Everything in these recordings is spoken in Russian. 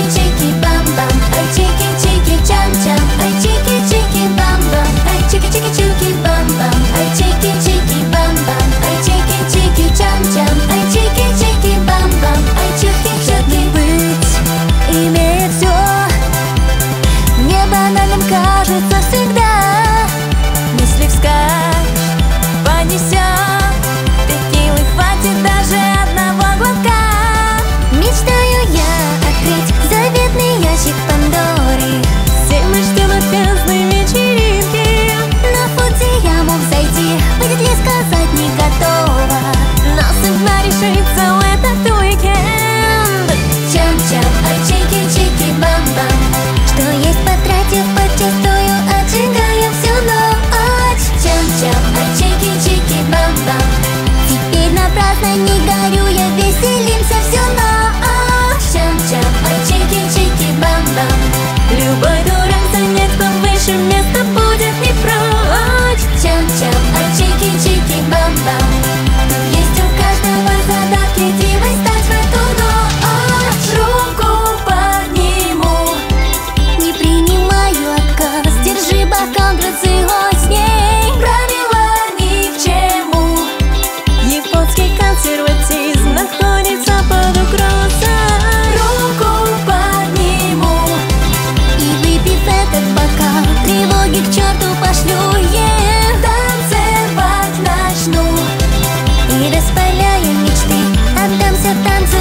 чики бам бам, ай чики чики чам чам, ай чики чики бам бам, ай чики чики чуки бам бам, ай чики чики бам бам, ай чики чики чам чам, ай чики чики бам бам, ай чики чуки. Быть имеет все, не банальным кажется всегда. Мысли вскачь, понесем, текилы хватит даже одного глотка. Мечтаю я открыть заветный ящик Пандоры. Все мы ждем отвязной вечеринки. На пути я мог зайти, будет ли сказать не готова, Но судьба решится в этот уикенд. чам-чам, ай чики-чики бам-бам. Что есть потратив подчастую, отжигаю всю ночь. Чам-чам, ай чики-чики бам-бам. Теперь напрасно не горю, я веселимся всю ночь. Чам-чам, ай чики-чики бам-бам. Любой дурак занять повыше место будет не прочь. Чам-чам, ай чики-чики бам-бам. Есть у каждого задатки дивой стать в эту ночь. Руку подниму, Не принимаю отказ, держи бокал грациозней. правила ни к чему. Японский консерватизм находится под угрозой. Руку подниму, И выпив этот бокал, тревоги к черту пошлю. танцевать начну. И распаляя мечты, отдамся танцу.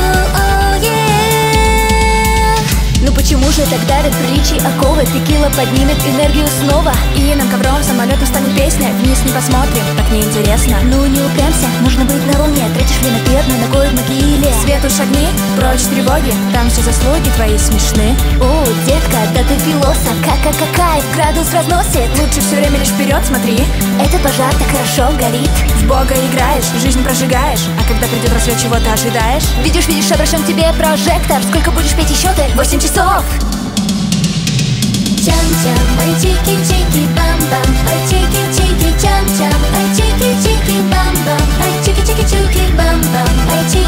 Ну почему же тогда от приличий оковы? Текила поднимет энергию снова. И нам ковром самолету станет песня. Вниз не посмотрим, так неинтересно. Ну не упрямся, нужно быть на луне. Тратишь ли на бедную ногой в могиле? Свету шагни, прочь тревоги. Там все заслуги твои смешны. О, детка, да ты философ, какая градус разносит. Лучше все время лишь вперед смотри. Это пожар так хорошо горит. В Бога играешь, жизнь прожигаешь. А когда придет рассвет, чего ты ожидаешь? Видишь, обращен тебе прожектор. Сколько будешь петь еще ты? 8 часов. Чам-чам, ай чики-чики бам-бам, ай чики-чики чам-чам, ай чики-чики бам-бам, ай чики-чики-чуки бам-бам, ай чики